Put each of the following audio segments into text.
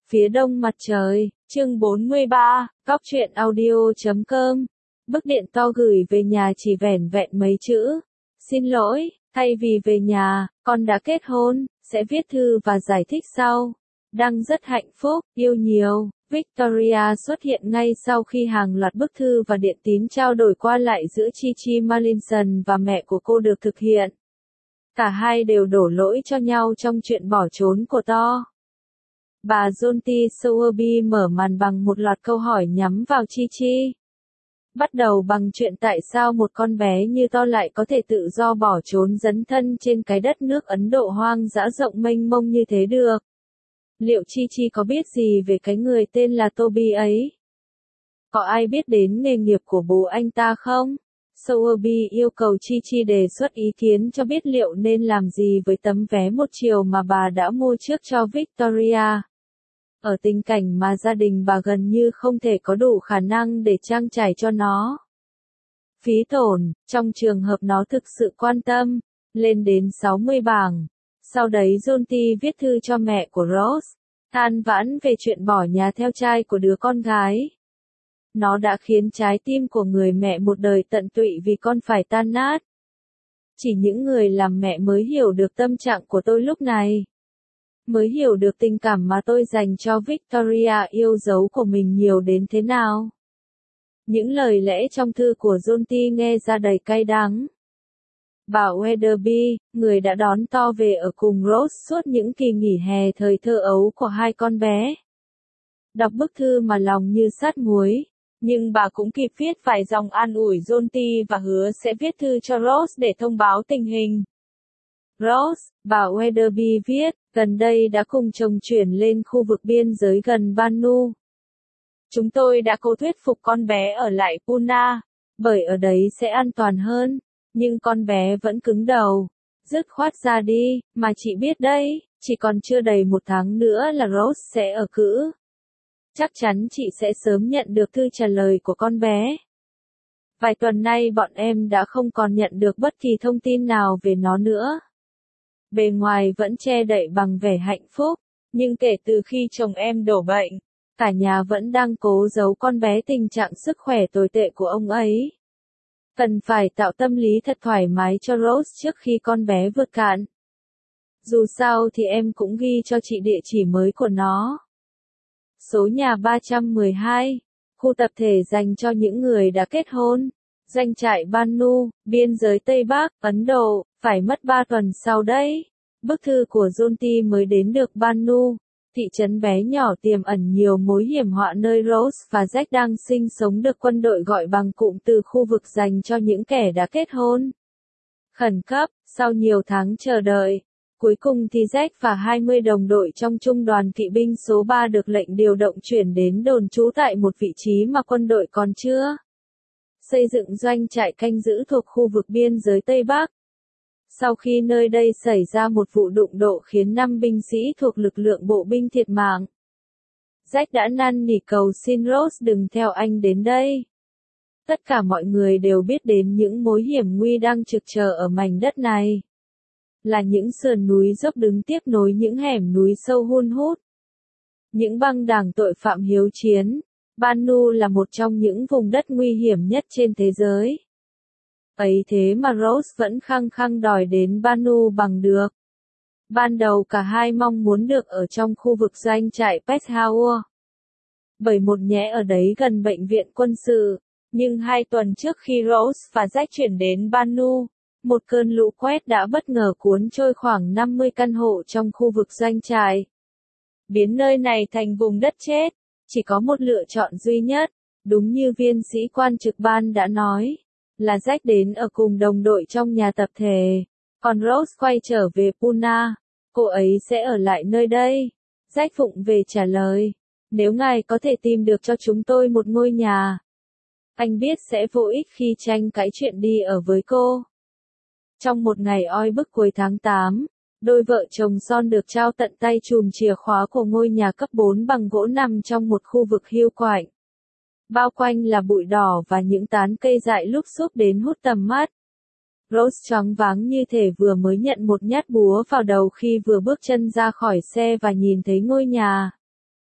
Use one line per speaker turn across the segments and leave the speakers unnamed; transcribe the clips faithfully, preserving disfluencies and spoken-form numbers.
Phía đông mặt trời, chương bốn mươi ba, góc truyện audio chấm com. Bức điện to gửi về nhà chỉ vẻn vẹn mấy chữ. Xin lỗi, thay vì về nhà, con đã kết hôn, sẽ viết thư và giải thích sau. Đang rất hạnh phúc, yêu nhiều. Victoria xuất hiện ngay sau khi hàng loạt bức thư và điện tín trao đổi qua lại giữa Chi Chi Marlinson và mẹ của cô được thực hiện. Cả hai đều đổ lỗi cho nhau trong chuyện bỏ trốn của To. Bà Jonty Sowerby mở màn bằng một loạt câu hỏi nhắm vào Chi Chi. Bắt đầu bằng chuyện tại sao một con bé như To lại có thể tự do bỏ trốn dấn thân trên cái đất nước Ấn Độ hoang dã rộng mênh mông như thế được. Liệu Chi Chi có biết gì về cái người tên là Toby ấy? Có ai biết đến nghề nghiệp của bố anh ta không? Sowerby yêu cầu Chi Chi đề xuất ý kiến cho biết liệu nên làm gì với tấm vé một chiều mà bà đã mua trước cho Victoria. Ở tình cảnh mà gia đình bà gần như không thể có đủ khả năng để trang trải cho nó. Phí tổn, trong trường hợp nó thực sự quan tâm, lên đến sáu mươi bảng. Sau đấy Jonty viết thư cho mẹ của Rose, than vãn về chuyện bỏ nhà theo trai của đứa con gái. Nó đã khiến trái tim của người mẹ một đời tận tụy vì con phải tan nát. Chỉ những người làm mẹ mới hiểu được tâm trạng của tôi lúc này. Mới hiểu được tình cảm mà tôi dành cho Victoria yêu dấu của mình nhiều đến thế nào. Những lời lẽ trong thư của Jonty nghe ra đầy cay đắng. Bà Weatherby, người đã đón To về ở cùng Rose suốt những kỳ nghỉ hè thời thơ ấu của hai con bé. Đọc bức thư mà lòng như sát muối, nhưng bà cũng kịp viết vài dòng an ủi Jonty và hứa sẽ viết thư cho Rose để thông báo tình hình. Rose, bà Weatherby viết, gần đây đã cùng chồng chuyển lên khu vực biên giới gần Bannu. Chúng tôi đã cố thuyết phục con bé ở lại Pune, bởi ở đấy sẽ an toàn hơn, nhưng con bé vẫn cứng đầu. Dứt khoát ra đi, mà chị biết đấy, chỉ còn chưa đầy một tháng nữa là Rose sẽ ở cữ. Chắc chắn chị sẽ sớm nhận được thư trả lời của con bé. Vài tuần nay bọn em đã không còn nhận được bất kỳ thông tin nào về nó nữa. Bề ngoài vẫn che đậy bằng vẻ hạnh phúc, nhưng kể từ khi chồng em đổ bệnh, cả nhà vẫn đang cố giấu con bé tình trạng sức khỏe tồi tệ của ông ấy. Cần phải tạo tâm lý thật thoải mái cho Rose trước khi con bé vượt cạn. Dù sao thì em cũng ghi cho chị địa chỉ mới của nó. Số nhà ba trăm mười hai, khu tập thể dành cho những người đã kết hôn, doanh trại Bannu, biên giới Tây Bắc, Ấn Độ, phải mất ba tuần sau đấy. Bức thư của Jonty mới đến được Bannu, thị trấn bé nhỏ tiềm ẩn nhiều mối hiểm họa nơi Rose và Jack đang sinh sống được quân đội gọi bằng cụm từ khu vực dành cho những kẻ đã kết hôn. Khẩn cấp, sau nhiều tháng chờ đợi, cuối cùng thì Jack và hai mươi đồng đội trong trung đoàn kỵ binh số ba được lệnh điều động chuyển đến đồn trú tại một vị trí mà quân đội còn chưa xây dựng doanh trại canh giữ thuộc khu vực biên giới Tây Bắc. Sau khi nơi đây xảy ra một vụ đụng độ khiến năm binh sĩ thuộc lực lượng bộ binh thiệt mạng, Jack đã năn nỉ cầu xin Rose đừng theo anh đến đây. Tất cả mọi người đều biết đến những mối hiểm nguy đang trực chờ ở mảnh đất này. Là những sườn núi dốc đứng tiếp nối những hẻm núi sâu hun hút. Những băng đảng tội phạm hiếu chiến. Bannu là một trong những vùng đất nguy hiểm nhất trên thế giới. Ấy thế mà Rose vẫn khăng khăng đòi đến Bannu bằng được. Ban đầu cả hai mong muốn được ở trong khu vực doanh trại Peshawar. Bởi một nhẽ ở đấy gần bệnh viện quân sự, nhưng hai tuần trước khi Rose và Jack chuyển đến Bannu, một cơn lũ quét đã bất ngờ cuốn trôi khoảng năm mươi căn hộ trong khu vực doanh trại. Biến nơi này thành vùng đất chết, chỉ có một lựa chọn duy nhất, đúng như viên sĩ quan trực ban đã nói, là Jack đến ở cùng đồng đội trong nhà tập thể, còn Rose quay trở về Pune, cô ấy sẽ ở lại nơi đây. Jack phụng về trả lời, nếu ngài có thể tìm được cho chúng tôi một ngôi nhà, anh biết sẽ vô ích khi tranh cãi chuyện đi ở với cô. Trong một ngày oi bức cuối tháng tám, đôi vợ chồng son được trao tận tay chùm chìa khóa của ngôi nhà cấp bốn bằng gỗ nằm trong một khu vực hiu quạnh. Bao quanh là bụi đỏ và những tán cây dại lúc xúc đến hút tầm mắt. Rose choáng váng như thể vừa mới nhận một nhát búa vào đầu khi vừa bước chân ra khỏi xe và nhìn thấy ngôi nhà.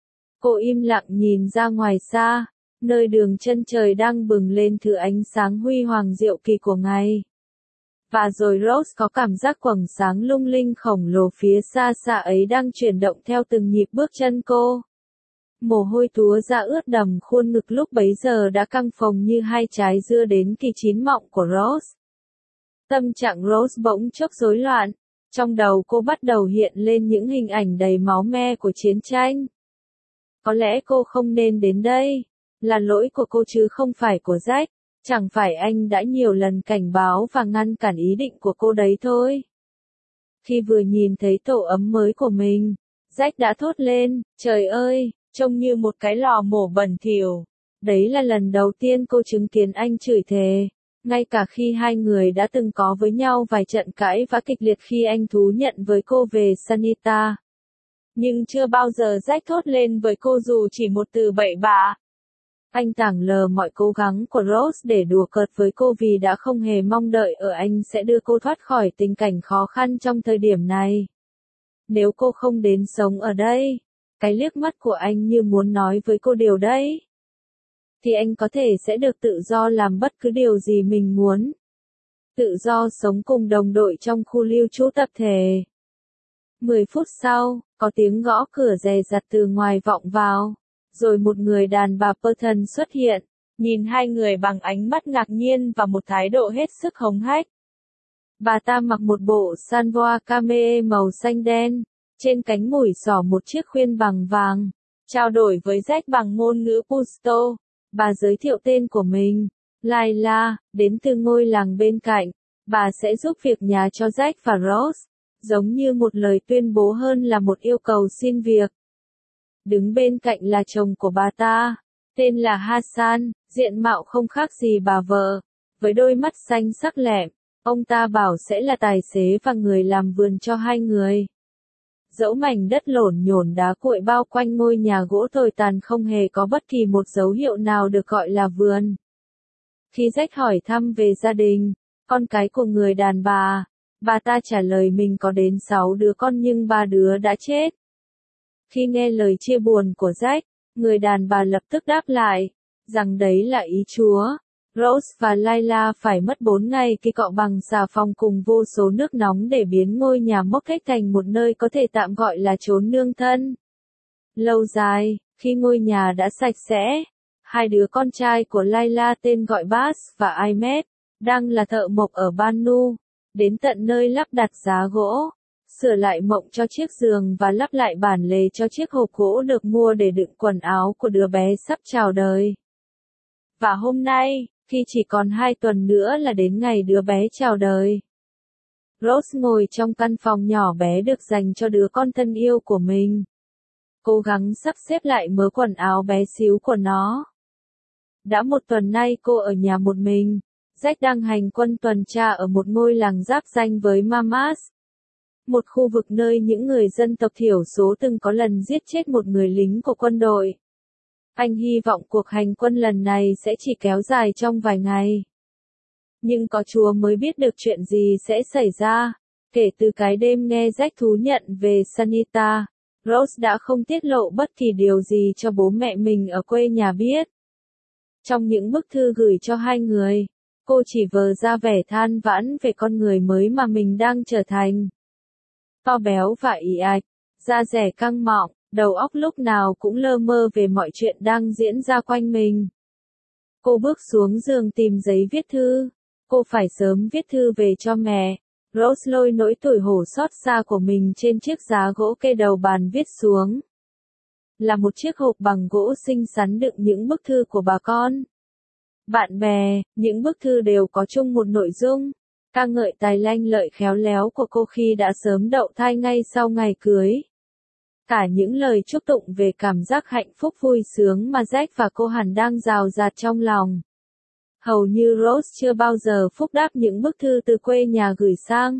Cô im lặng nhìn ra ngoài xa, nơi đường chân trời đang bừng lên thứ ánh sáng huy hoàng diệu kỳ của ngày. Và rồi Rose có cảm giác quầng sáng lung linh khổng lồ phía xa xa ấy đang chuyển động theo từng nhịp bước chân cô. Mồ hôi túa ra ướt đầm khuôn ngực lúc bấy giờ đã căng phồng như hai trái dưa đến kỳ chín mọng của Rose. Tâm trạng Rose bỗng chốc rối loạn, trong đầu cô bắt đầu hiện lên những hình ảnh đầy máu me của chiến tranh. Có lẽ cô không nên đến đây, là lỗi của cô chứ không phải của Jack, chẳng phải anh đã nhiều lần cảnh báo và ngăn cản ý định của cô đấy thôi. Khi vừa nhìn thấy tổ ấm mới của mình, Jack đã thốt lên, trời ơi, trông như một cái lò mổ bẩn thỉu. Đấy là lần đầu tiên cô chứng kiến anh chửi thề, ngay cả khi hai người đã từng có với nhau vài trận cãi vã kịch liệt khi anh thú nhận với cô về Sanita. Nhưng chưa bao giờ Jack thốt lên với cô dù chỉ một từ bậy bạ. Anh tảng lờ mọi cố gắng của Rose để đùa cợt với cô vì đã không hề mong đợi ở anh sẽ đưa cô thoát khỏi tình cảnh khó khăn trong thời điểm này. Nếu cô không đến sống ở đây, cái liếc mắt của anh như muốn nói với cô điều đấy, thì anh có thể sẽ được tự do làm bất cứ điều gì mình muốn. Tự do sống cùng đồng đội trong khu lưu trú tập thể. Mười phút sau, có tiếng gõ cửa dè dặt từ ngoài vọng vào. Rồi một người đàn bà Burton xuất hiện, nhìn hai người bằng ánh mắt ngạc nhiên và một thái độ hết sức hống hách. Bà ta mặc một bộ salvoa camée màu xanh đen, trên cánh mũi xỏ một chiếc khuyên bằng vàng. Trao đổi với Jack bằng ngôn ngữ Pushto, bà giới thiệu tên của mình, Layla, đến từ ngôi làng bên cạnh. Bà sẽ giúp việc nhà cho Jack và Rose, giống như một lời tuyên bố hơn là một yêu cầu xin việc. Đứng bên cạnh là chồng của bà ta, tên là Hassan, diện mạo không khác gì bà vợ, với đôi mắt xanh sắc lẹm, ông ta bảo sẽ là tài xế và người làm vườn cho hai người. Dẫu mảnh đất lổn nhổn đá cuội bao quanh ngôi nhà gỗ tồi tàn không hề có bất kỳ một dấu hiệu nào được gọi là vườn. Khi Jack hỏi thăm về gia đình, con cái của người đàn bà, bà ta trả lời mình có đến sáu đứa con nhưng ba đứa đã chết. Khi nghe lời chia buồn của Jack, người đàn bà lập tức đáp lại, rằng đấy là ý Chúa. Rose và Layla phải mất bốn ngày khi cọ bằng xà phòng cùng vô số nước nóng để biến ngôi nhà mốc cách thành một nơi có thể tạm gọi là chốn nương thân. Lâu dài, khi ngôi nhà đã sạch sẽ, hai đứa con trai của Layla tên gọi Bass và Ahmed, đang là thợ mộc ở Banu, đến tận nơi lắp đặt giá gỗ, sửa lại mộng cho chiếc giường và lắp lại bản lề cho chiếc hộp gỗ được mua để đựng quần áo của đứa bé sắp chào đời. Và hôm nay, khi chỉ còn hai tuần nữa là đến ngày đứa bé chào đời, Rose ngồi trong căn phòng nhỏ bé được dành cho đứa con thân yêu của mình, cố gắng sắp xếp lại mớ quần áo bé xíu của nó. Đã một tuần nay cô ở nhà một mình, Jack đang hành quân tuần tra ở một ngôi làng giáp ranh với Mamas, một khu vực nơi những người dân tộc thiểu số từng có lần giết chết một người lính của quân đội. Anh hy vọng cuộc hành quân lần này sẽ chỉ kéo dài trong vài ngày. Nhưng có Chúa mới biết được chuyện gì sẽ xảy ra. Kể từ cái đêm nghe Jack thú nhận về Sanita, Rose đã không tiết lộ bất kỳ điều gì cho bố mẹ mình ở quê nhà biết. Trong những bức thư gửi cho hai người, cô chỉ vờ ra vẻ than vãn về con người mới mà mình đang trở thành. To béo và ì ạch, da dẻ căng mọng, đầu óc lúc nào cũng lơ mơ về mọi chuyện đang diễn ra quanh mình. Cô bước xuống giường tìm giấy viết thư. Cô phải sớm viết thư về cho mẹ. Rose lôi nỗi tủi hổ xót xa của mình trên chiếc giá gỗ kê đầu bàn viết xuống. Là một chiếc hộp bằng gỗ xinh xắn đựng những bức thư của bà con, bạn bè, những bức thư đều có chung một nội dung, ca ngợi tài lanh lợi khéo léo của cô khi đã sớm đậu thai ngay sau ngày cưới. Cả những lời chúc tụng về cảm giác hạnh phúc vui sướng mà Jack và cô hẳn đang rào rạt trong lòng. Hầu như Rose chưa bao giờ phúc đáp những bức thư từ quê nhà gửi sang.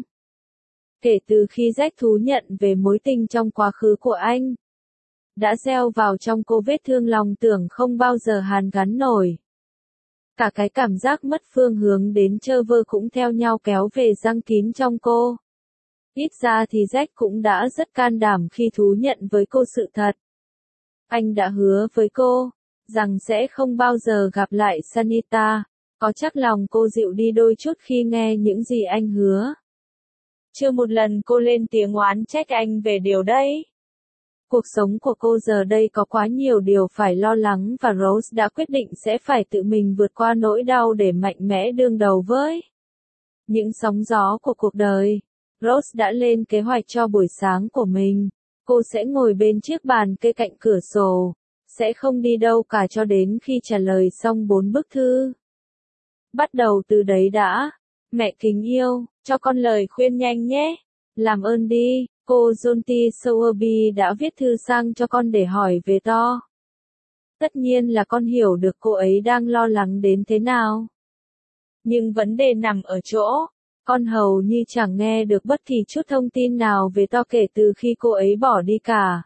Kể từ khi Jack thú nhận về mối tình trong quá khứ của anh, đã gieo vào trong cô vết thương lòng tưởng không bao giờ hàn gắn nổi. Cả cái cảm giác mất phương hướng đến trơ vơ cũng theo nhau kéo về răng kín trong cô. Ít ra thì Jack cũng đã rất can đảm khi thú nhận với cô sự thật. Anh đã hứa với cô, rằng sẽ không bao giờ gặp lại Sanita. Có chắc lòng cô dịu đi đôi chút khi nghe những gì anh hứa. Chưa một lần cô lên tiếng oán trách anh về điều đấy. Cuộc sống của cô giờ đây có quá nhiều điều phải lo lắng và Rose đã quyết định sẽ phải tự mình vượt qua nỗi đau để mạnh mẽ đương đầu với những sóng gió của cuộc đời. Rose đã lên kế hoạch cho buổi sáng của mình. Cô sẽ ngồi bên chiếc bàn kê cạnh cửa sổ, sẽ không đi đâu cả cho đến khi trả lời xong bốn bức thư. Bắt đầu từ đấy đã. Mẹ kính yêu, cho con lời khuyên nhanh nhé. Làm ơn đi, cô Jonty Sowerby đã viết thư sang cho con để hỏi về To. Tất nhiên là con hiểu được cô ấy đang lo lắng đến thế nào. Nhưng vấn đề nằm ở chỗ, con hầu như chẳng nghe được bất kỳ chút thông tin nào về To kể từ khi cô ấy bỏ đi cả.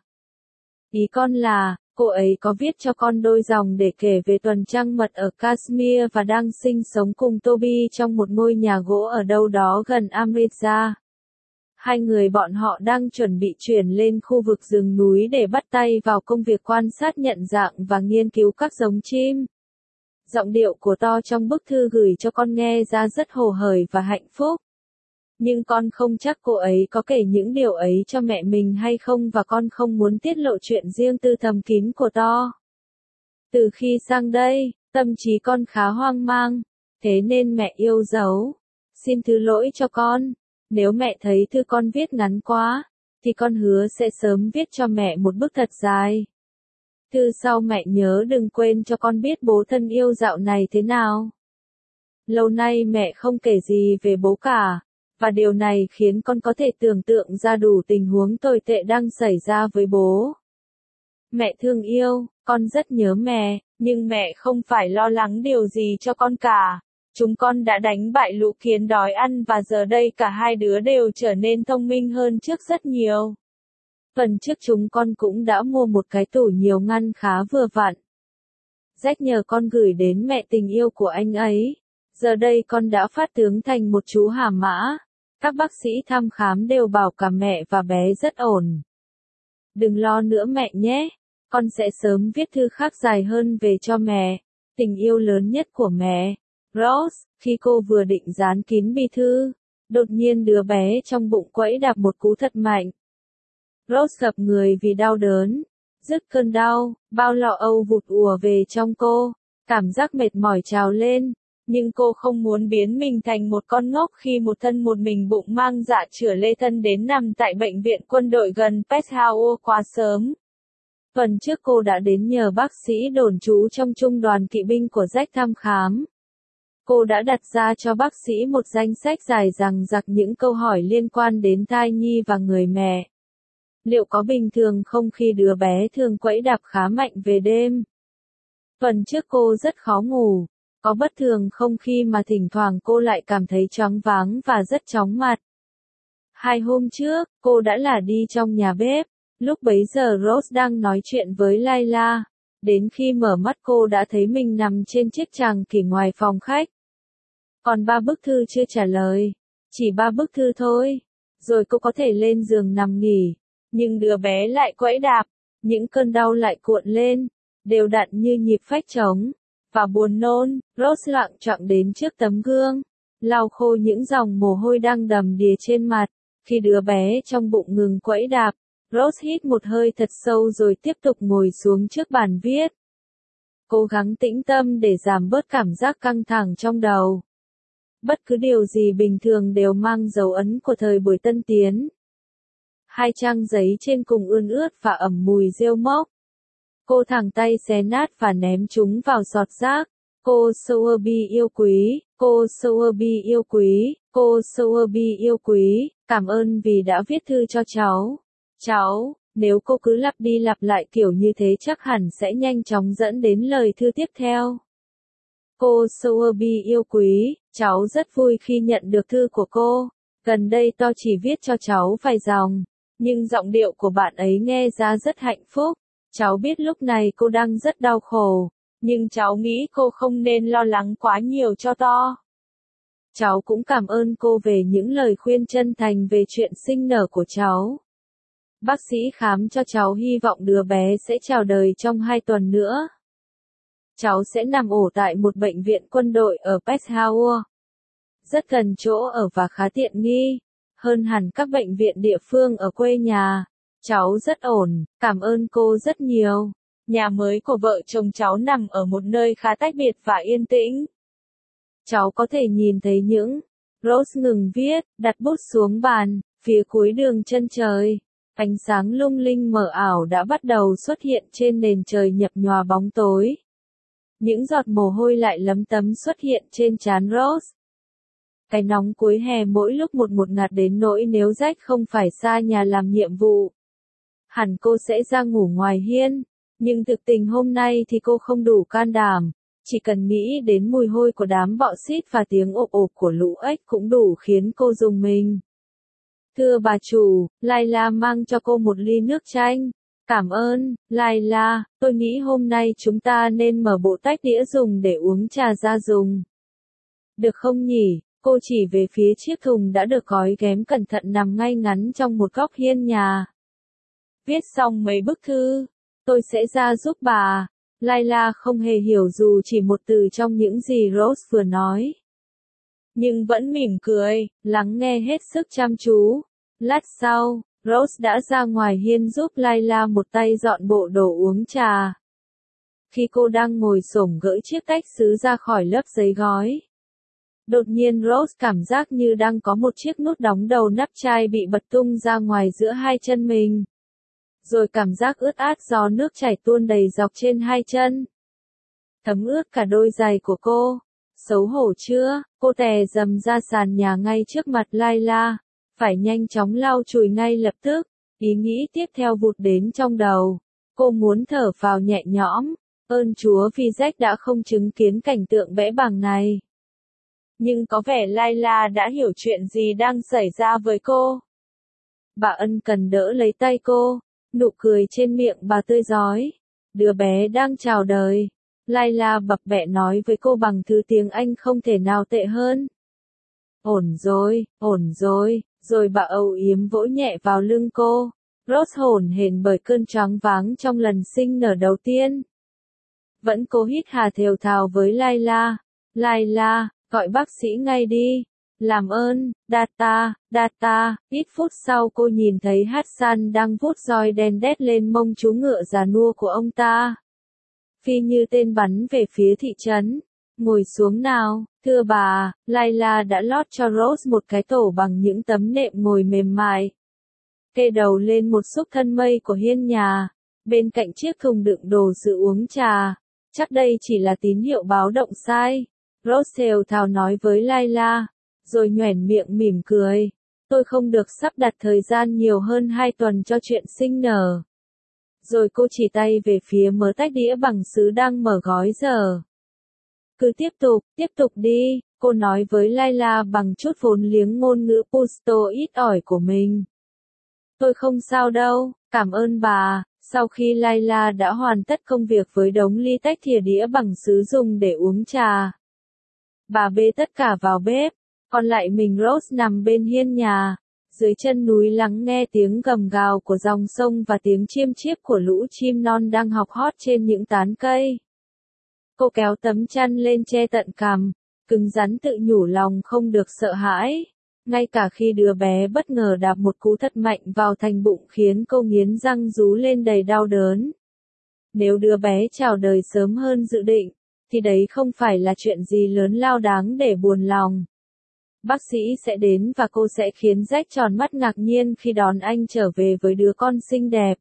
Ý con là, cô ấy có viết cho con đôi dòng để kể về tuần trăng mật ở Kashmir và đang sinh sống cùng Toby trong một ngôi nhà gỗ ở đâu đó gần Amritsar. Hai người bọn họ đang chuẩn bị chuyển lên khu vực rừng núi để bắt tay vào công việc quan sát nhận dạng và nghiên cứu các giống chim. Giọng điệu của To trong bức thư gửi cho con nghe ra rất hồ hởi và hạnh phúc. Nhưng con không chắc cô ấy có kể những điều ấy cho mẹ mình hay không và con không muốn tiết lộ chuyện riêng tư thầm kín của To. Từ khi sang đây, tâm trí con khá hoang mang, thế nên mẹ yêu giấu. Xin thứ lỗi cho con. Nếu mẹ thấy thư con viết ngắn quá, thì con hứa sẽ sớm viết cho mẹ một bức thật dài. Thư sau mẹ nhớ đừng quên cho con biết bố thân yêu dạo này thế nào. Lâu nay mẹ không kể gì về bố cả, và điều này khiến con có thể tưởng tượng ra đủ tình huống tồi tệ đang xảy ra với bố. Mẹ thương yêu, con rất nhớ mẹ, nhưng mẹ không phải lo lắng điều gì cho con cả. Chúng con đã đánh bại lũ kiến đói ăn và giờ đây cả hai đứa đều trở nên thông minh hơn trước rất nhiều. Phần trước chúng con cũng đã mua một cái tủ nhiều ngăn khá vừa vặn. Jack nhờ con gửi đến mẹ tình yêu của anh ấy. Giờ đây con đã phát tướng thành một chú hà mã. Các bác sĩ thăm khám đều bảo cả mẹ và bé rất ổn. Đừng lo nữa mẹ nhé. Con sẽ sớm viết thư khác dài hơn về cho mẹ. Tình yêu lớn nhất của mẹ. Rose, khi cô vừa định dán kín bì thư, đột nhiên đứa bé trong bụng quẫy đạp một cú thật mạnh. Rose gập người vì đau đớn. Dứt cơn đau, bao lo âu vụt ùa về trong cô. Cảm giác mệt mỏi trào lên. Nhưng cô không muốn biến mình thành một con ngốc khi một thân một mình bụng mang dạ chửa lê thân đến nằm tại bệnh viện quân đội gần Peshawar quá sớm. Tuần trước cô đã đến nhờ bác sĩ đồn trú trong trung đoàn kỵ binh của Jack thăm khám. Cô đã đặt ra cho bác sĩ một danh sách dài dằng dặc những câu hỏi liên quan đến thai nhi và người mẹ. Liệu có bình thường không khi đứa bé thường quẫy đạp khá mạnh về đêm? Tuần trước cô rất khó ngủ. Có bất thường không khi mà thỉnh thoảng cô lại cảm thấy choáng váng và rất chóng mặt. Hai hôm trước, cô đã là đi trong nhà bếp. Lúc bấy giờ Rose đang nói chuyện với Layla. Đến khi mở mắt cô đã thấy mình nằm trên chiếc tràng kỷ ngoài phòng khách. Còn ba bức thư chưa trả lời. Chỉ ba bức thư thôi. Rồi cô có thể lên giường nằm nghỉ. Nhưng đứa bé lại quẫy đạp. Những cơn đau lại cuộn lên. Đều đặn như nhịp phách trống. Và buồn nôn, Rose lặng choạng đến trước tấm gương. Lau khô những dòng mồ hôi đang đầm đìa trên mặt. Khi đứa bé trong bụng ngừng quẫy đạp. Rose hít một hơi thật sâu rồi tiếp tục ngồi xuống trước bàn viết. Cố gắng tĩnh tâm để giảm bớt cảm giác căng thẳng trong đầu. Bất cứ điều gì bình thường đều mang dấu ấn của thời buổi tân tiến. Hai trang giấy trên cùng ươn ướt và ẩm mùi rêu mốc. Cô thẳng tay xé nát và ném chúng vào giọt rác. Cô Sowerby yêu quý, cô Sowerby yêu quý, cô Sowerby yêu quý, cảm ơn vì đã viết thư cho cháu. Cháu, nếu cô cứ lặp đi lặp lại kiểu như thế chắc hẳn sẽ nhanh chóng dẫn đến lời thư tiếp theo. Cô Sowerby yêu quý, cháu rất vui khi nhận được thư của cô. Gần đây To chỉ viết cho cháu vài dòng, nhưng giọng điệu của bạn ấy nghe ra rất hạnh phúc. Cháu biết lúc này cô đang rất đau khổ, nhưng cháu nghĩ cô không nên lo lắng quá nhiều cho To. Cháu cũng cảm ơn cô về những lời khuyên chân thành về chuyện sinh nở của cháu. Bác sĩ khám cho cháu hy vọng đứa bé sẽ chào đời trong hai tuần nữa. Cháu sẽ nằm ổ tại một bệnh viện quân đội ở Peshawar. Rất gần chỗ ở và khá tiện nghi, hơn hẳn các bệnh viện địa phương ở quê nhà. Cháu rất ổn, cảm ơn cô rất nhiều. Nhà mới của vợ chồng cháu nằm ở một nơi khá tách biệt và yên tĩnh. Cháu có thể nhìn thấy những... Rose ngừng viết, đặt bút xuống bàn, phía cuối đường chân trời. Ánh sáng lung linh mờ ảo đã bắt đầu xuất hiện trên nền trời nhập nhòa bóng tối. Những giọt mồ hôi lại lấm tấm xuất hiện trên trán Rose. Cái nóng cuối hè mỗi lúc một một ngạt đến nỗi nếu Jack không phải xa nhà làm nhiệm vụ, hẳn cô sẽ ra ngủ ngoài hiên. Nhưng thực tình hôm nay thì cô không đủ can đảm. Chỉ cần nghĩ đến mùi hôi của đám bọ xít và tiếng ộp ộp của lũ ếch cũng đủ khiến cô rùng mình. Thưa bà chủ, Layla mang cho cô một ly nước chanh. Cảm ơn, Layla, tôi nghĩ hôm nay chúng ta nên mở bộ tách đĩa dùng để uống trà ra dùng. Được không nhỉ? Cô chỉ về phía chiếc thùng đã được gói ghém cẩn thận nằm ngay ngắn trong một góc hiên nhà. Viết xong mấy bức thư, tôi sẽ ra giúp bà. Layla không hề hiểu dù chỉ một từ trong những gì Rose vừa nói. Nhưng vẫn mỉm cười, lắng nghe hết sức chăm chú. Lát sau, Rose đã ra ngoài hiên giúp Layla một tay dọn bộ đồ uống trà. Khi cô đang ngồi xổm gỡ chiếc tách sứ ra khỏi lớp giấy gói, đột nhiên Rose cảm giác như đang có một chiếc nút đóng đầu nắp chai bị bật tung ra ngoài giữa hai chân mình. Rồi cảm giác ướt át do nước chảy tuôn đầy dọc trên hai chân. Thấm ướt cả đôi giày của cô. Xấu hổ chưa? Cô tè dầm ra sàn nhà ngay trước mặt Layla. Phải nhanh chóng lau chùi ngay lập tức. Ý nghĩ tiếp theo vụt đến trong đầu. Cô muốn thở phào nhẹ nhõm. Ơn Chúa vì Jack đã không chứng kiến cảnh tượng bẽ bàng này. Nhưng có vẻ Layla đã hiểu chuyện gì đang xảy ra với cô. Bà ân cần đỡ lấy tay cô. Nụ cười trên miệng bà tươi rói. Đứa bé đang chào đời. Layla bập bẹ nói với cô bằng thứ tiếng Anh không thể nào tệ hơn. Ổn rồi, ổn rồi, rồi bà âu yếm vỗ nhẹ vào lưng cô. Rose hổn hển bởi cơn choáng váng trong lần sinh nở đầu tiên. Vẫn cố hít hà thều thào với Layla. Layla, gọi bác sĩ ngay đi. Làm ơn, Data, Data. Ít phút sau cô nhìn thấy Hassan đang vuốt roi đen đét lên mông chú ngựa già nua của ông ta. Phi như tên bắn về phía thị trấn. Ngồi xuống nào, thưa bà. Layla đã lót cho Rose một cái tổ bằng những tấm nệm ngồi mềm mại. Kê đầu lên một xúc thân mây của hiên nhà. Bên cạnh chiếc thùng đựng đồ dự uống trà. Chắc đây chỉ là tín hiệu báo động sai. Rose thều thào nói với Layla. Rồi nhoẻn miệng mỉm cười. Tôi không được sắp đặt thời gian nhiều hơn hai tuần cho chuyện sinh nở. Rồi cô chỉ tay về phía mớ tách đĩa bằng sứ đang mở gói giờ. Cứ tiếp tục, tiếp tục đi, cô nói với Layla bằng chút vốn liếng ngôn ngữ Pashto ít ỏi của mình. Tôi không sao đâu, cảm ơn bà. Sau khi Layla đã hoàn tất công việc với đống ly tách thìa đĩa bằng sứ dùng để uống trà, bà bê tất cả vào bếp. Còn lại mình Rose nằm bên hiên nhà, dưới chân núi lắng nghe tiếng gầm gào của dòng sông và tiếng chiêm chiếp của lũ chim non đang học hót trên những tán cây. Cô kéo tấm chăn lên che tận cằm, cứng rắn tự nhủ lòng không được sợ hãi. Ngay cả khi đứa bé bất ngờ đạp một cú thật mạnh vào thành bụng khiến cô nghiến răng rú lên đầy đau đớn. Nếu đứa bé chào đời sớm hơn dự định, thì đấy không phải là chuyện gì lớn lao đáng để buồn lòng. Bác sĩ sẽ đến và cô sẽ khiến Jack tròn mắt ngạc nhiên khi đón anh trở về với đứa con xinh đẹp,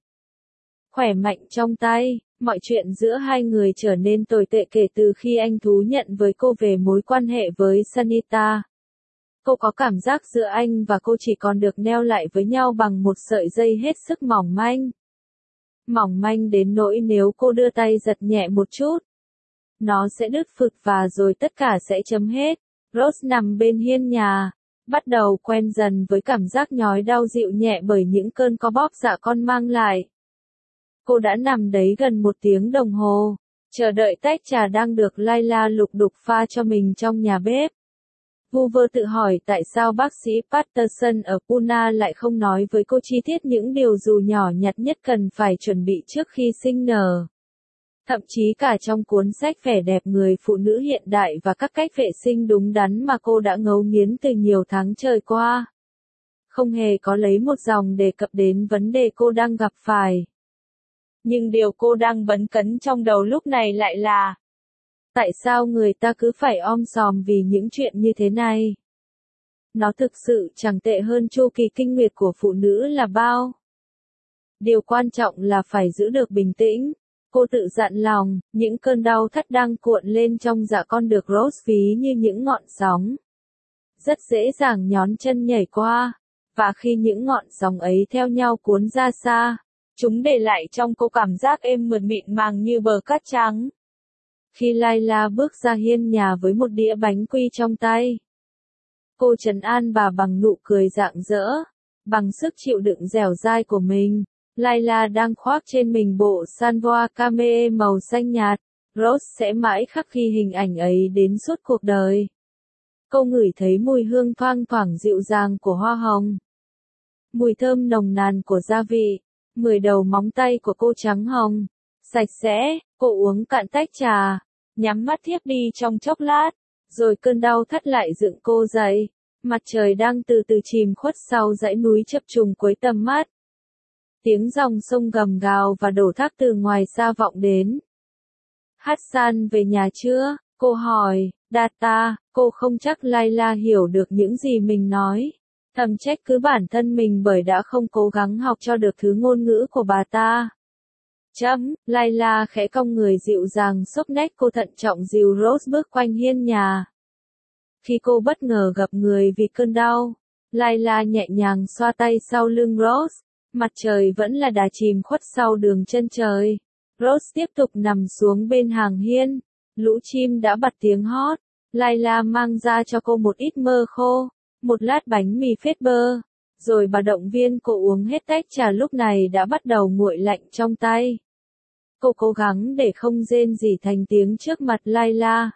khỏe mạnh trong tay. Mọi chuyện giữa hai người trở nên tồi tệ kể từ khi anh thú nhận với cô về mối quan hệ với Sanita. Cô có cảm giác giữa anh và cô chỉ còn được neo lại với nhau bằng một sợi dây hết sức mỏng manh. Mỏng manh đến nỗi nếu cô đưa tay giật nhẹ một chút, nó sẽ đứt phực và rồi tất cả sẽ chấm hết. Rose nằm bên hiên nhà, bắt đầu quen dần với cảm giác nhói đau dịu nhẹ bởi những cơn co bóp dạ con mang lại. Cô đã nằm đấy gần một tiếng đồng hồ, chờ đợi tách trà đang được Layla lục đục pha cho mình trong nhà bếp. Hoover tự hỏi tại sao bác sĩ Patterson ở Pune lại không nói với cô chi tiết những điều dù nhỏ nhặt nhất cần phải chuẩn bị trước khi sinh nở. Thậm chí cả trong cuốn sách Vẻ đẹp người phụ nữ hiện đại và các cách vệ sinh đúng đắn mà cô đã ngấu nghiến từ nhiều tháng trời qua. Không hề có lấy một dòng đề cập đến vấn đề cô đang gặp phải. Nhưng điều cô đang bấn cấn trong đầu lúc này lại là: tại sao người ta cứ phải om sòm vì những chuyện như thế này? Nó thực sự chẳng tệ hơn chu kỳ kinh nguyệt của phụ nữ là bao. Điều quan trọng là phải giữ được bình tĩnh. Cô tự dặn lòng, những cơn đau thắt đang cuộn lên trong dạ con được Rose ví như những ngọn sóng. Rất dễ dàng nhón chân nhảy qua. Và khi những ngọn sóng ấy theo nhau cuốn ra xa, chúng để lại trong cô cảm giác êm mượt mịn màng như bờ cát trắng. Khi Layla bước ra hiên nhà với một đĩa bánh quy trong tay, cô trấn an bà bằng nụ cười rạng rỡ. Bằng sức chịu đựng dẻo dai của mình, Layla đang khoác trên mình bộ Sanvoa Camee màu xanh nhạt. Rose sẽ mãi khắc ghi hình ảnh ấy đến suốt cuộc đời. Cô ngửi thấy mùi hương thoang thoảng dịu dàng của hoa hồng. Mùi thơm nồng nàn của gia vị. Mười đầu móng tay của cô trắng hồng. Sạch sẽ, cô uống cạn tách trà. Nhắm mắt thiếp đi trong chốc lát. Rồi cơn đau thắt lại dựng cô dậy. Mặt trời đang từ từ chìm khuất sau dãy núi chập trùng cuối tầm mắt. Tiếng dòng sông gầm gào và đổ thác từ ngoài xa vọng đến. Hassan về nhà chưa? Cô hỏi. Data, cô không chắc Layla hiểu được những gì mình nói. Thầm trách cứ bản thân mình bởi đã không cố gắng học cho được thứ ngôn ngữ của bà ta. Chấm, Layla khẽ cong người dịu dàng xốc nét cô thận trọng dìu Rose bước quanh hiên nhà. Khi cô bất ngờ gập người vì cơn đau, Layla nhẹ nhàng xoa tay sau lưng Rose. Mặt trời vẫn là đà chìm khuất sau đường chân trời. Rose tiếp tục nằm xuống bên hàng hiên. Lũ chim đã bật tiếng hót. Layla mang ra cho cô một ít mơ khô, một lát bánh mì phết bơ. Rồi bà động viên cô uống hết tách trà lúc này đã bắt đầu nguội lạnh trong tay. Cô cố gắng để không rên rỉ thành tiếng trước mặt Layla.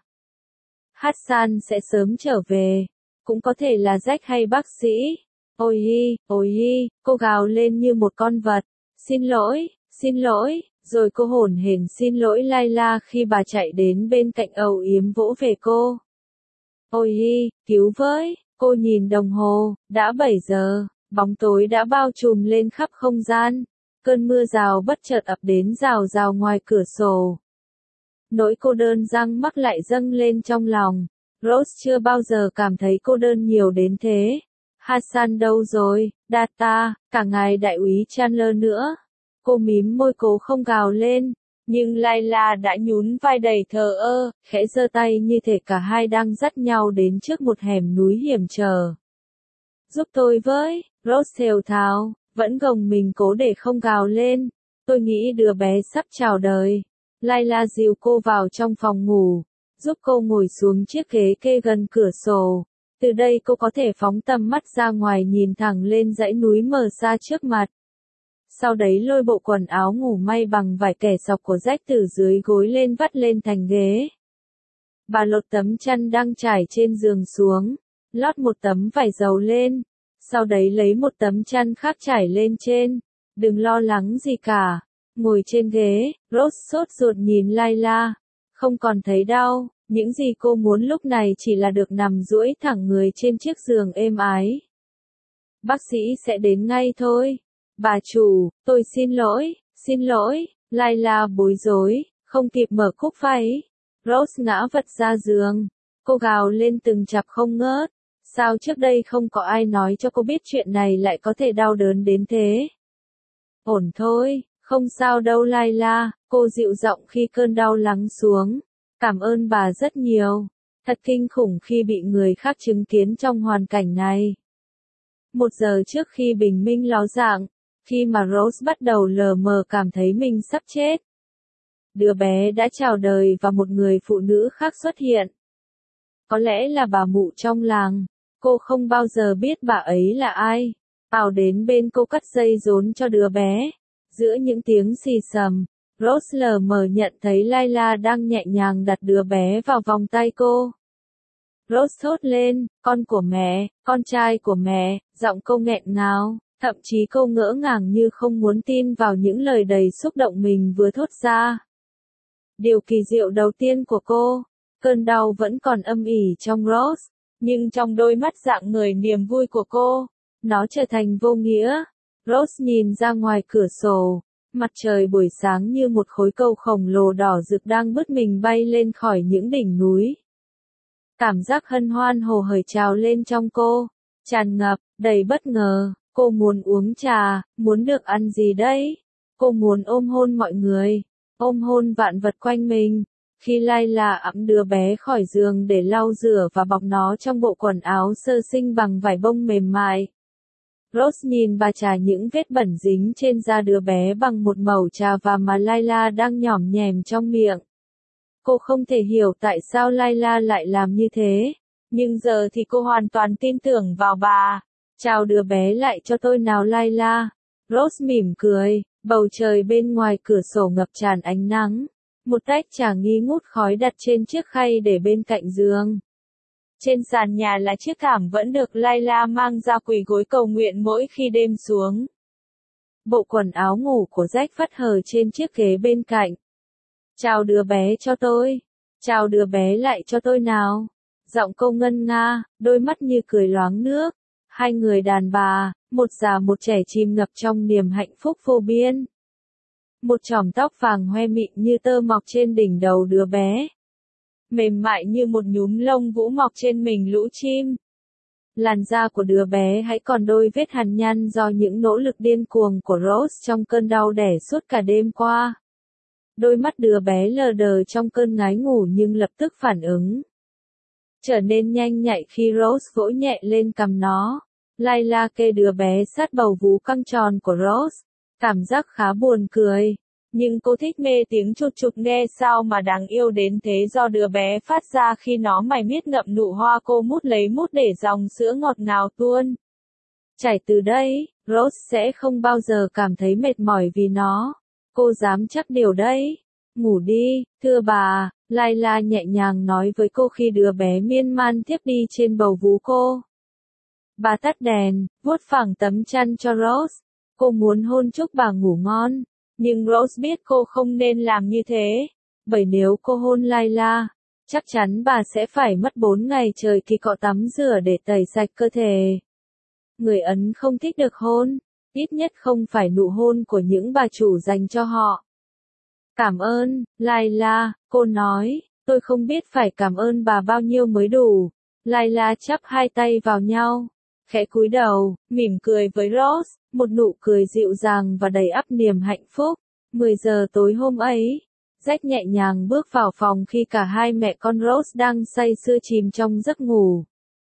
Hassan sẽ sớm trở về. Cũng có thể là Jack hay bác sĩ. Ôi hi, ôi hi, cô gào lên như một con vật. Xin lỗi, xin lỗi. Rồi cô hổn hển xin lỗi Layla khi bà chạy đến bên cạnh âu yếm vỗ về cô. Ôi hi, cứu với, cô nhìn đồng hồ, đã bảy giờ, bóng tối đã bao trùm lên khắp không gian. Cơn mưa rào bất chợt ập đến rào rào ngoài cửa sổ. Nỗi cô đơn răng mắc lại dâng lên trong lòng. Rose chưa bao giờ cảm thấy cô đơn nhiều đến thế. Hassan đâu rồi, Data, cả ngài đại úy Chandler nữa. Cô mím môi cố không gào lên, nhưng Layla đã nhún vai đầy thờ ơ, khẽ giơ tay như thể cả hai đang dắt nhau đến trước một hẻm núi hiểm trở. Giúp tôi với, Rose thều thào, vẫn gồng mình cố để không gào lên. Tôi nghĩ đứa bé sắp chào đời. Layla dìu cô vào trong phòng ngủ, giúp cô ngồi xuống chiếc ghế kê gần cửa sổ. Từ đây cô có thể phóng tầm mắt ra ngoài nhìn thẳng lên dãy núi mờ xa trước mặt. Sau đấy lôi bộ quần áo ngủ may bằng vải kẻ sọc của Jack từ dưới gối lên vắt lên thành ghế. Bà lột tấm chăn đang trải trên giường xuống, lót một tấm vải dầu lên, sau đấy lấy một tấm chăn khác trải lên trên. Đừng lo lắng gì cả. Ngồi trên ghế, Rose sốt ruột nhìn Layla. Không còn thấy đau, những gì cô muốn lúc này chỉ là được nằm duỗi thẳng người trên chiếc giường êm ái. Bác sĩ sẽ đến ngay thôi. Bà chủ, tôi xin lỗi, xin lỗi. Layla bối rối, không kịp mở cúc váy. Rose ngã vật ra giường. Cô gào lên từng chập không ngớt. Sao trước đây không có ai nói cho cô biết chuyện này lại có thể đau đớn đến thế? Ổn thôi, không sao đâu Layla, cô dịu giọng khi cơn đau lắng xuống. Cảm ơn bà rất nhiều. Thật kinh khủng khi bị người khác chứng kiến trong hoàn cảnh này. Một giờ trước khi bình minh ló dạng, khi mà Rose bắt đầu lờ mờ cảm thấy mình sắp chết. Đứa bé đã chào đời và một người phụ nữ khác xuất hiện. Có lẽ là bà mụ trong làng. Cô không bao giờ biết bà ấy là ai. Ào đến bên cô cắt dây rốn cho đứa bé. Giữa những tiếng xì xầm, Rose lờ mờ nhận thấy Layla đang nhẹ nhàng đặt đứa bé vào vòng tay cô. Rose thốt lên, con của mẹ, con trai của mẹ, giọng cô nghẹn ngào, thậm chí cô ngỡ ngàng như không muốn tin vào những lời đầy xúc động mình vừa thốt ra. Điều kỳ diệu đầu tiên của cô, cơn đau vẫn còn âm ỉ trong Rose, nhưng trong đôi mắt rạng ngời niềm vui của cô, nó trở thành vô nghĩa. Rose nhìn ra ngoài cửa sổ, mặt trời buổi sáng như một khối cầu khổng lồ đỏ rực đang bứt mình bay lên khỏi những đỉnh núi. Cảm giác hân hoan hồ hởi trào lên trong cô, tràn ngập, đầy bất ngờ, cô muốn uống trà, muốn được ăn gì đấy? Cô muốn ôm hôn mọi người, ôm hôn vạn vật quanh mình. Khi Layla ẵm đứa bé khỏi giường để lau rửa và bọc nó trong bộ quần áo sơ sinh bằng vải bông mềm mại, Rose nhìn bà chà những vết bẩn dính trên da đứa bé bằng một mẩu trà và mà Layla đang nhỏm nhèm trong miệng. Cô không thể hiểu tại sao Layla lại làm như thế, nhưng giờ thì cô hoàn toàn tin tưởng vào bà. Chào đứa bé lại cho tôi nào Layla. Rose mỉm cười, bầu trời bên ngoài cửa sổ ngập tràn ánh nắng. Một tách trà nghi ngút khói đặt trên chiếc khay để bên cạnh giường. Trên sàn nhà là chiếc thảm vẫn được Layla mang ra quỳ gối cầu nguyện mỗi khi đêm xuống. Bộ quần áo ngủ của Jack phất hờ trên chiếc ghế bên cạnh. Chào đứa bé cho tôi. Chào đứa bé lại cho tôi nào. Giọng cô ngân nga, đôi mắt như cười loáng nước. Hai người đàn bà, một già một trẻ chìm ngập trong niềm hạnh phúc vô biên. Một chòm tóc vàng hoe mịn như tơ mọc trên đỉnh đầu đứa bé. Mềm mại như một nhúm lông vũ mọc trên mình lũ chim. Làn da của đứa bé hãy còn đôi vết hằn nhăn do những nỗ lực điên cuồng của Rose trong cơn đau đẻ suốt cả đêm qua. Đôi mắt đứa bé lờ đờ trong cơn ngái ngủ nhưng lập tức phản ứng. Trở nên nhanh nhạy khi Rose vỗ nhẹ lên cằm nó. Layla kê đứa bé sát bầu vú căng tròn của Rose. Cảm giác khá buồn cười. Nhưng cô thích mê tiếng chụp chụp nghe sao mà đáng yêu đến thế do đứa bé phát ra khi nó mải miết ngậm nụ hoa cô mút lấy mút để dòng sữa ngọt ngào tuôn. Trải từ đây, Rose sẽ không bao giờ cảm thấy mệt mỏi vì nó. Cô dám chắc điều đấy. Ngủ đi, thưa bà, Layla nhẹ nhàng nói với cô khi đứa bé miên man thiếp đi trên bầu vú cô. Bà tắt đèn, vuốt phẳng tấm chăn cho Rose. Cô muốn hôn chúc bà ngủ ngon. Nhưng Rose biết cô không nên làm như thế. Bởi nếu cô hôn Layla, chắc chắn bà sẽ phải mất bốn ngày trời kỳ cọ tắm rửa để tẩy sạch cơ thể. Người Ấn không thích được hôn, ít nhất không phải nụ hôn của những bà chủ dành cho họ. Cảm ơn, Layla, cô nói, tôi không biết phải cảm ơn bà bao nhiêu mới đủ. Layla chắp hai tay vào nhau, khẽ cúi đầu, mỉm cười với Rose, một nụ cười dịu dàng và đầy ắp niềm hạnh phúc. mười giờ tối hôm ấy, Jack nhẹ nhàng bước vào phòng khi cả hai mẹ con Rose đang say sưa chìm trong giấc ngủ.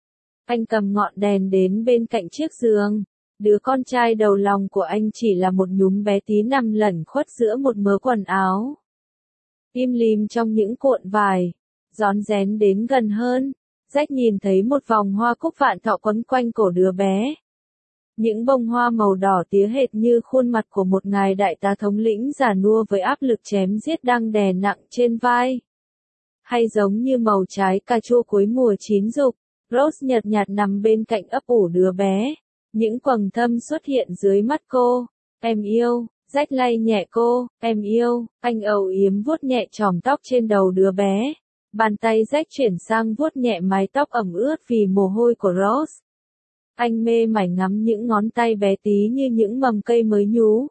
Anh cầm ngọn đèn đến bên cạnh chiếc giường. Đứa con trai đầu lòng của anh chỉ là một nhúm bé tí nằm lẩn khuất giữa một mớ quần áo. Im lìm trong những cuộn vải. Rón rén đến gần hơn. Jack nhìn thấy một vòng hoa cúc vạn thọ quấn quanh cổ đứa bé. Những bông hoa màu đỏ tía hệt như khuôn mặt của một ngài đại tá thống lĩnh già nua với áp lực chém giết đang đè nặng trên vai. Hay giống như màu trái cà chua cuối mùa chín rục, Rose nhợt nhạt nằm bên cạnh ấp ủ đứa bé. Những quầng thâm xuất hiện dưới mắt cô. Em yêu, Jack lay nhẹ cô, em yêu, anh âu yếm vuốt nhẹ chòm tóc trên đầu đứa bé. Bàn tay Jack chuyển sang vuốt nhẹ mái tóc ẩm ướt vì mồ hôi của Rose. Anh mê mải ngắm những ngón tay bé tí như những mầm cây mới nhú.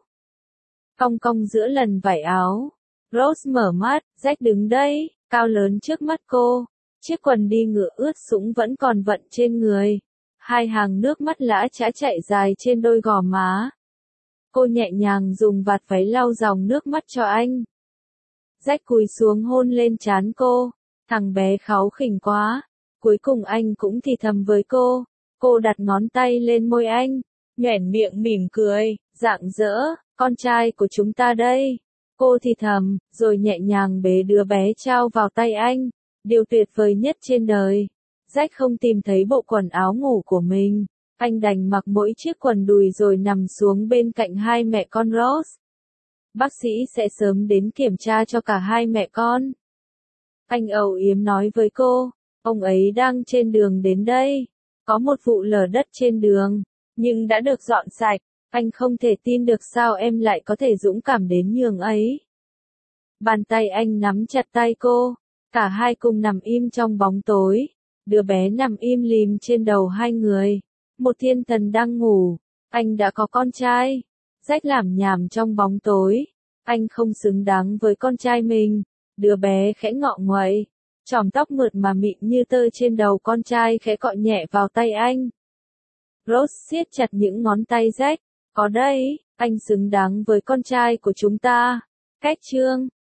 Cong cong giữa lần vải áo. Rose mở mắt, Jack đứng đây, cao lớn trước mắt cô. Chiếc quần đi ngựa ướt sũng vẫn còn vận trên người. Hai hàng nước mắt lã chã chạy dài trên đôi gò má. Cô nhẹ nhàng dùng vạt váy lau dòng nước mắt cho anh. Jack cúi xuống hôn lên trán cô. Thằng bé kháu khỉnh quá. Cuối cùng anh cũng thì thầm với cô. Cô đặt ngón tay lên môi anh. Nhoẻn miệng mỉm cười, rạng rỡ, con trai của chúng ta đây. Cô thì thầm, rồi nhẹ nhàng bế đứa bé trao vào tay anh. Điều tuyệt vời nhất trên đời. Jack không tìm thấy bộ quần áo ngủ của mình. Anh đành mặc mỗi chiếc quần đùi rồi nằm xuống bên cạnh hai mẹ con Rose. Bác sĩ sẽ sớm đến kiểm tra cho cả hai mẹ con. Anh âu yếm nói với cô. Ông ấy đang trên đường đến đây. Có một vụ lở đất trên đường, nhưng đã được dọn sạch. Anh không thể tin được sao em lại có thể dũng cảm đến nhường ấy. Bàn tay anh nắm chặt tay cô. Cả hai cùng nằm im trong bóng tối. Đứa bé nằm im lìm trên đầu hai người. Một thiên thần đang ngủ. Anh đã có con trai. Rách lảm nhảm trong bóng tối. Anh không xứng đáng với con trai mình. Đứa bé khẽ ngọ nguậy. Chòm tóc mượt mà mịn như tơ trên đầu con trai khẽ cọ nhẹ vào tay anh. Rose siết chặt những ngón tay rách. Có đây, anh xứng đáng với con trai của chúng ta. Cách chương